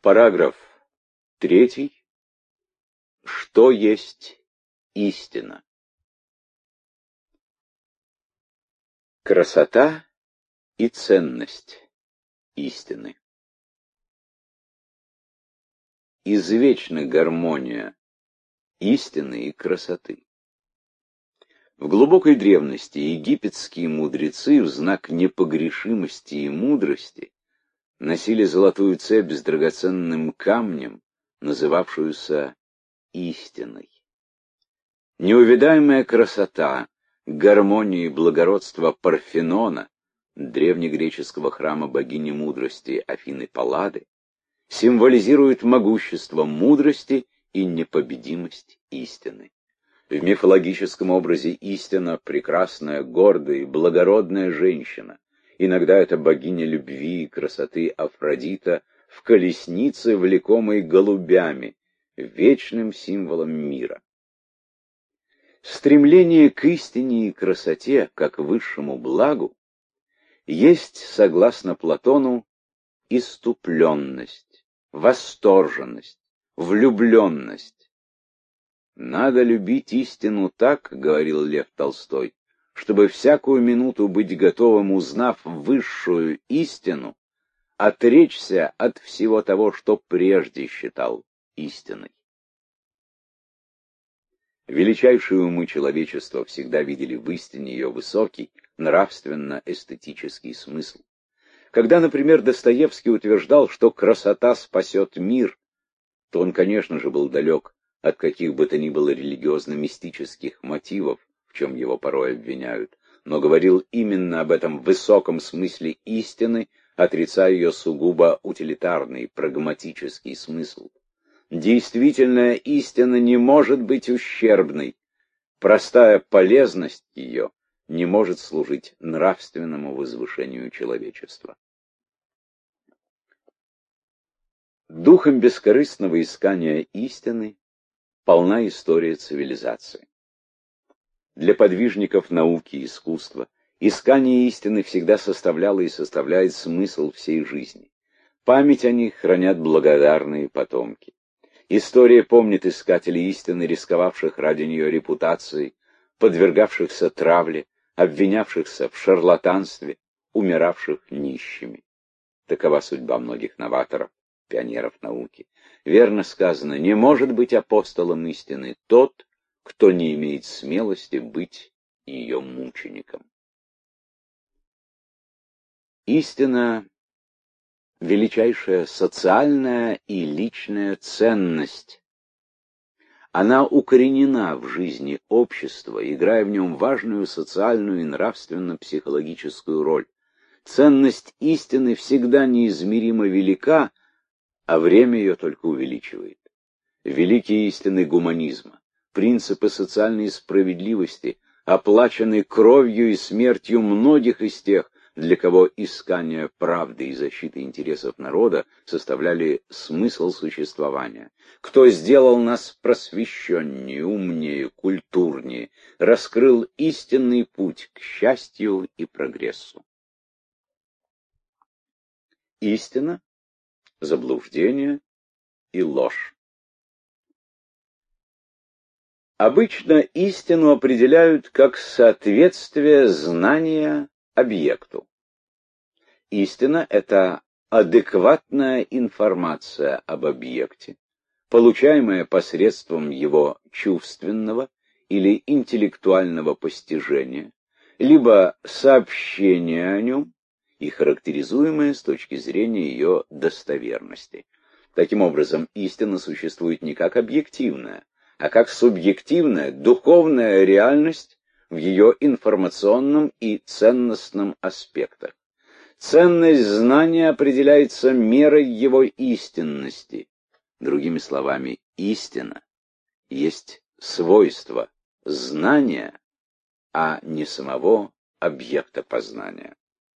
Параграф 3. Что есть истина? Красота и ценность истины. Извечна гармония истины и красоты. В глубокой древности египетские мудрецы в знак непогрешимости и мудрости носили золотую цепь с драгоценным камнем, называвшуюся истиной. Неувидаемая красота, гармония и благородство Парфенона, древнегреческого храма богини мудрости Афины Паллады, символизирует могущество мудрости и непобедимость истины. В мифологическом образе истина — прекрасная, гордая и благородная женщина. Иногда это богиня любви и красоты Афродита в колеснице, влекомой голубями, вечным символом мира. Стремление к истине и красоте, как высшему благу, есть, согласно Платону, исступленность, восторженность, влюбленность. «Надо любить истину так, — говорил Лев Толстой, — чтобы всякую минуту быть готовым, узнав высшую истину, отречься от всего того, что прежде считал истиной». Величайшие умы человечества всегда видели в истине ее высокий, нравственно-эстетический смысл. Когда, например, Достоевский утверждал, что красота спасет мир, то он, конечно же, был далек от каких бы то ни было религиозно-мистических мотивов, в чем его порой обвиняют, но говорил именно об этом высоком смысле истины, отрицая ее сугубо утилитарный, прагматический смысл. Действительная истина не может быть ущербной, простая полезность ее не может служить нравственному возвышению человечества. Духом бескорыстного искания истины полна история цивилизации. Для подвижников науки и искусства искание истины всегда составляло и составляет смысл всей жизни. Память о них хранят благодарные потомки. История помнит искателей истины, рисковавших ради нее репутацией, подвергавшихся травле, обвинявшихся в шарлатанстве, умиравших нищими. Такова судьба многих новаторов, пионеров науки. Верно сказано, не может быть апостолом истины тот, кто не имеет смелости быть ее мучеником. Истина — величайшая социальная и личная ценность. Она укоренена в жизни общества, играя в нем важную социальную и нравственно-психологическую роль. Ценность истины всегда неизмеримо велика, а время ее только увеличивает. Великие истины гуманизма, принципы социальной справедливости оплачены кровью и смертью многих из тех, для кого искание правды и защита интересов народа составляли смысл существования. Кто сделал нас просвещеннее, умнее, культурнее, раскрыл истинный путь к счастью и прогрессу. Истина, заблуждение и ложь. Обычно истину определяют как соответствие знания объекту. Истина — это адекватная информация об объекте, получаемая посредством его чувственного или интеллектуального постижения, либо сообщение о нем и характеризуемая с точки зрения ее достоверности. Таким образом, истина существует не как объективная, а как субъективная, духовная реальность в ее информационном и ценностном аспектах. Ценность знания определяется мерой его истинности. Другими словами, истина есть свойство знания, а не самого объекта познания.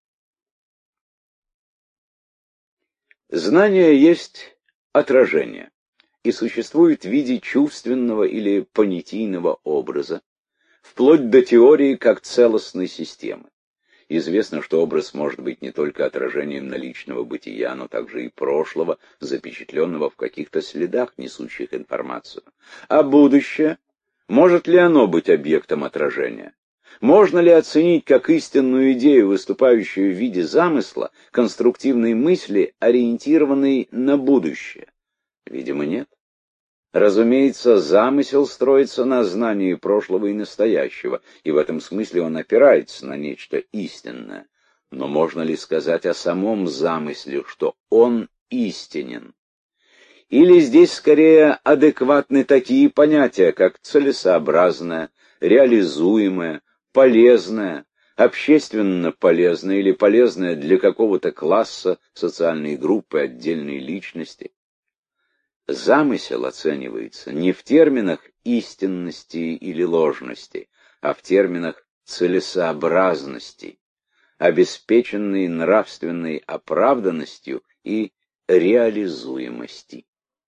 Знание есть отражение и существует в виде чувственного или понятийного образа, вплоть до теории как целостной системы. Известно, что образ может быть не только отражением наличного бытия, но также и прошлого, запечатленного в каких-то следах, несущих информацию. А будущее? Может ли оно быть объектом отражения? Можно ли оценить как истинную идею, выступающую в виде замысла, конструктивной мысли, ориентированной на будущее? Видимо, нет. Разумеется, замысел строится на знании прошлого и настоящего, и в этом смысле он опирается на нечто истинное. Но можно ли сказать о самом замысле, что он истинен? Или здесь скорее адекватны такие понятия, как целесообразное, реализуемое, полезное, общественно полезное или полезное для какого-то класса, социальной группы, отдельной личности? Замысел оценивается не в терминах истинности или ложности, а в терминах целесообразности, обеспеченной нравственной оправданностью и реализуемости.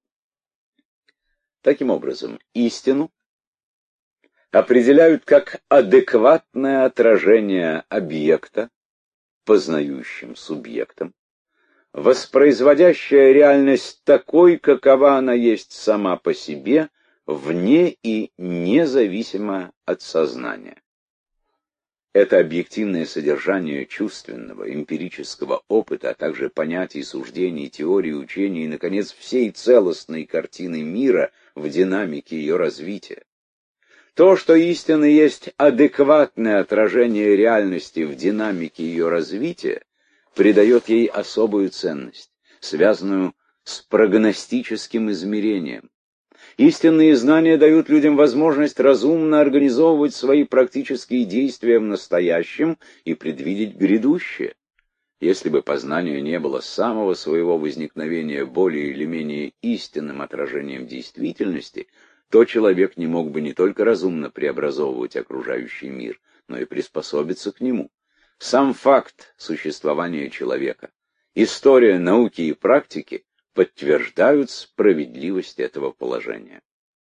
Таким образом, истину определяют как адекватное отражение объекта познающим субъектом, воспроизводящая реальность такой, какова она есть сама по себе, вне и независимо от сознания. Это объективное содержание чувственного, эмпирического опыта, а также понятий, суждений, теорий, учений и, наконец, всей целостной картины мира в динамике ее развития. То, что истина есть адекватное отражение реальности в динамике ее развития, придает ей особую ценность, связанную с прогностическим измерением. Истинные знания дают людям возможность разумно организовывать свои практические действия в настоящем и предвидеть грядущее. Если бы познание не было с самого своего возникновения более или менее истинным отражением действительности, то человек не мог бы не только разумно преобразовывать окружающий мир, но и приспособиться к нему. Сам факт существования человека, история науки и практики подтверждают справедливость этого положения.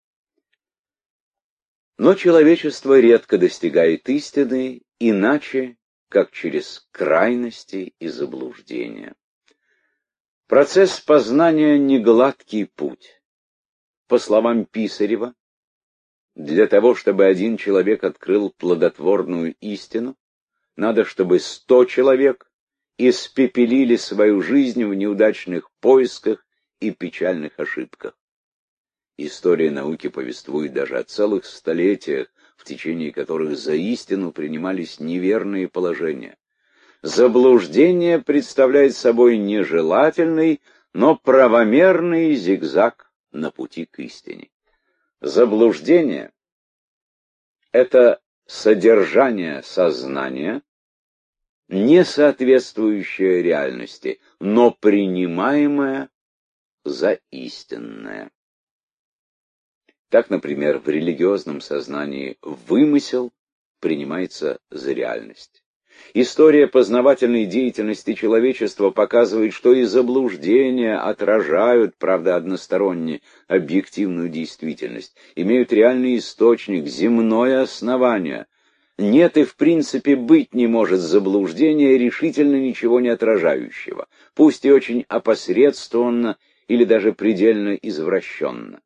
Но человечество редко достигает истины иначе, как через крайности и заблуждения. Процесс познания — не гладкий путь. По словам Писарева, для того, чтобы один человек открыл плодотворную истину, надо, чтобы 100 человек испепелили свою жизнь в неудачных поисках и печальных ошибках. История науки повествует даже о целых столетиях, в течение которых за истину принимались неверные положения. Заблуждение представляет собой нежелательный, но правомерный зигзаг на пути к истине. Заблуждение — это содержание сознания, не соответствующее реальности, но принимаемое за истинное. Так, например, в религиозном сознании вымысел принимается за реальность. История познавательной деятельности человечества показывает, что и заблуждения отражают, правда, односторонне, объективную действительность, имеют реальный источник, земное основание. Нет и в принципе быть не может заблуждения, решительно ничего не отражающего, пусть и очень опосредствованно или даже предельно извращенно.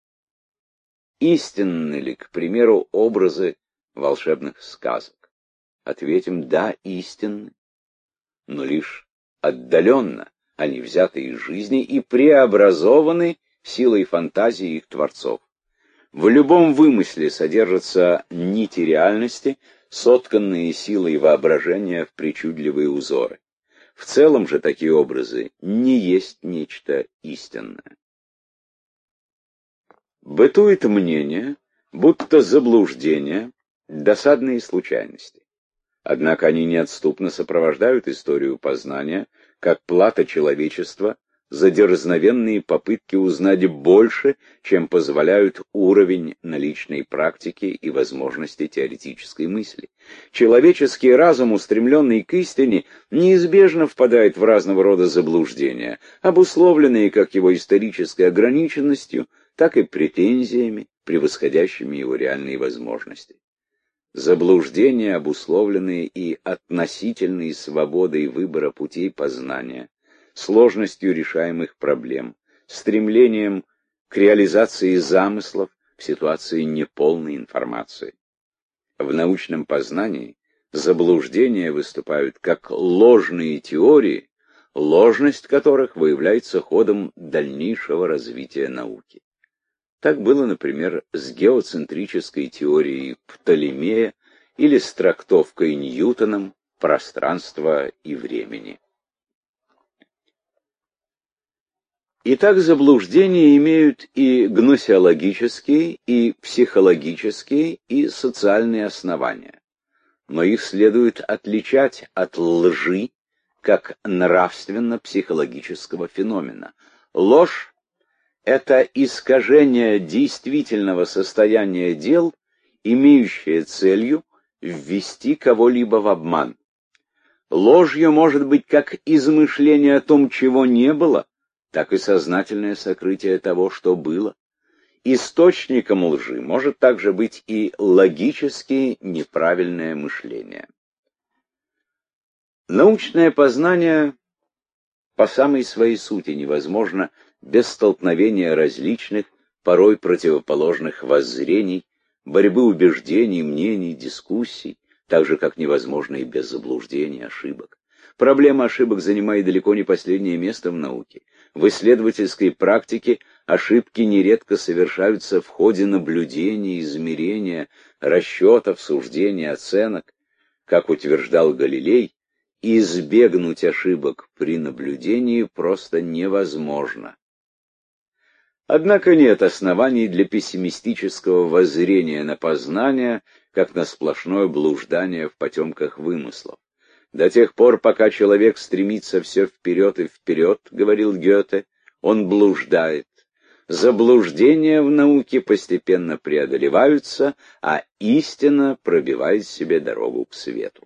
Истинны ли, к примеру, образы волшебных сказок? Ответим: да, истинны, но лишь отдаленно, они взяты из жизни и преобразованы силой фантазии их творцов. В любом вымысле содержатся нити реальности, сотканные силой воображения в причудливые узоры. В целом же такие образы не есть нечто истинное. Бытует мнение, будто заблуждения — досадные случайности. Однако они неотступно сопровождают историю познания, как плата человечества за дерзновенные попытки узнать больше, чем позволяют уровень наличной практики и возможности теоретической мысли. Человеческий разум, устремленный к истине, неизбежно впадает в разного рода заблуждения, обусловленные как его исторической ограниченностью, так и претензиями, превосходящими его реальные возможности. заблуждения, обусловленные и относительной свободой выбора путей познания, сложностью решаемых проблем, стремлением к реализации замыслов в ситуации неполной информации. В научном познании заблуждения выступают как ложные теории, ложность которых выявляется ходом дальнейшего развития науки. Так было, например, с геоцентрической теорией Птолемея или с трактовкой Ньютоном пространства и времени. Итак, заблуждения имеют и гносеологические, и психологические, и социальные основания. Но их следует отличать от лжи как нравственно-психологического феномена. Ложь — это искажение действительного состояния дел, имеющее целью ввести кого-либо в обман. Ложью может быть как измышление о том, чего не было, так и сознательное сокрытие того, что было. Источником лжи может также быть и логически неправильное мышление. Научное познание по самой своей сути невозможно без столкновения различных, порой противоположных воззрений, борьбы убеждений, мнений, дискуссий, так же, как невозможно и без заблуждений, ошибок. Проблема ошибок занимает далеко не последнее место в науке. В исследовательской практике ошибки нередко совершаются в ходе наблюдения, измерения, расчетов, суждений, оценок. Как утверждал Галилей, избегнуть ошибок при наблюдении просто невозможно. Однако нет оснований для пессимистического воззрения на познание, как на сплошное блуждание в потемках вымыслов. До тех пор, пока человек стремится все вперед и вперед, говорил Гёте, он блуждает. Заблуждения в науке постепенно преодолеваются, а истина пробивает себе дорогу к свету.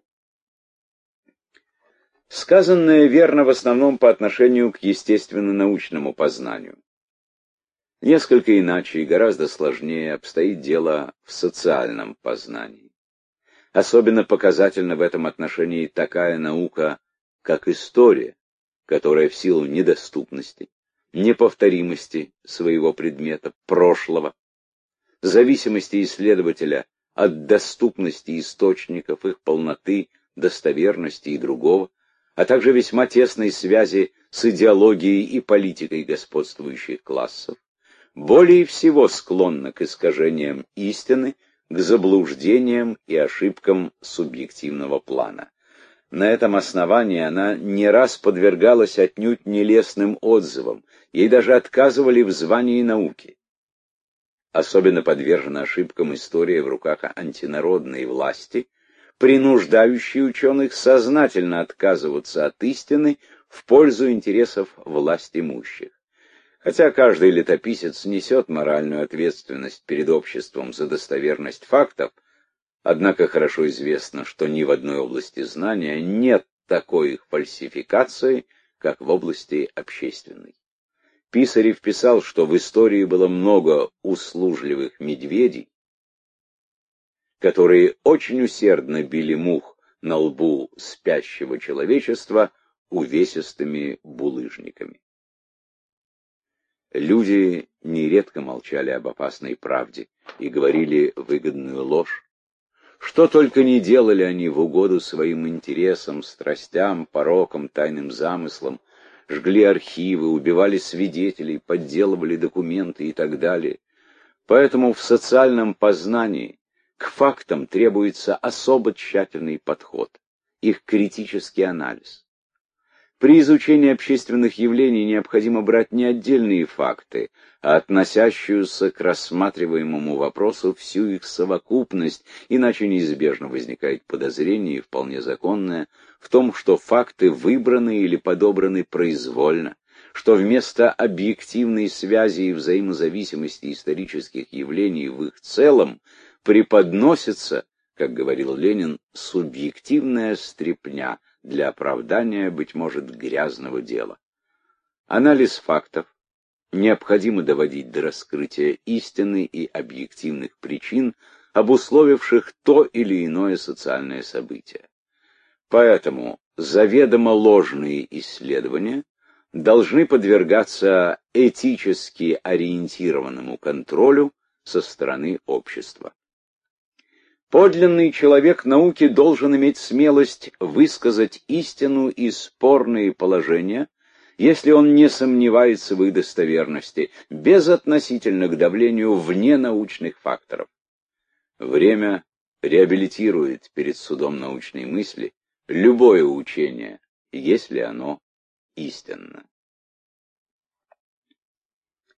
Сказанное верно в основном по отношению к естественно-научному познанию. Несколько иначе и гораздо сложнее обстоит дело в социальном познании. Особенно показательна в этом отношении такая наука, как история, которая в силу недоступности, неповторимости своего предмета, прошлого, зависимости исследователя от доступности источников, их полноты, достоверности и другого, а также весьма тесной связи с идеологией и политикой господствующих классов, более всего склонна к искажениям истины, к заблуждениям и ошибкам субъективного плана. На этом основании она не раз подвергалась отнюдь нелестным отзывам, ей даже отказывали в звании науки. Особенно подвержена ошибкам история в руках антинародной власти, принуждающей ученых сознательно отказываться от истины в пользу интересов властимущих. Хотя каждый летописец несет моральную ответственность перед обществом за достоверность фактов, однако хорошо известно, что ни в одной области знания нет такой их фальсификации, как в области общественной. Писарев писал, что в истории было много услужливых медведей, которые очень усердно били мух на лбу спящего человечества увесистыми булыжниками. Люди нередко молчали об опасной правде и говорили выгодную ложь. Что только не делали они в угоду своим интересам, страстям, порокам, тайным замыслам, жгли архивы, убивали свидетелей, подделывали документы и так далее. Поэтому в социальном познании к фактам требуется особо тщательный подход, их критический анализ. При изучении общественных явлений необходимо брать не отдельные факты, а относящуюся к рассматриваемому вопросу всю их совокупность, иначе неизбежно возникает подозрение, вполне законное, в том, что факты выбраны или подобраны произвольно, что вместо объективной связи и взаимозависимости исторических явлений в их целом преподносится, как говорил Ленин, субъективная стряпня для оправдания, быть может, грязного дела. Анализ фактов необходимо доводить до раскрытия истины и объективных причин, обусловивших то или иное социальное событие. Поэтому заведомо ложные исследования должны подвергаться этически ориентированному контролю со стороны общества. Подлинный человек науки должен иметь смелость высказать истину и спорные положения, если он не сомневается в их достоверности, безотносительно к давлению вненаучных факторов. Время реабилитирует перед судом научной мысли любое учение, если оно истинно.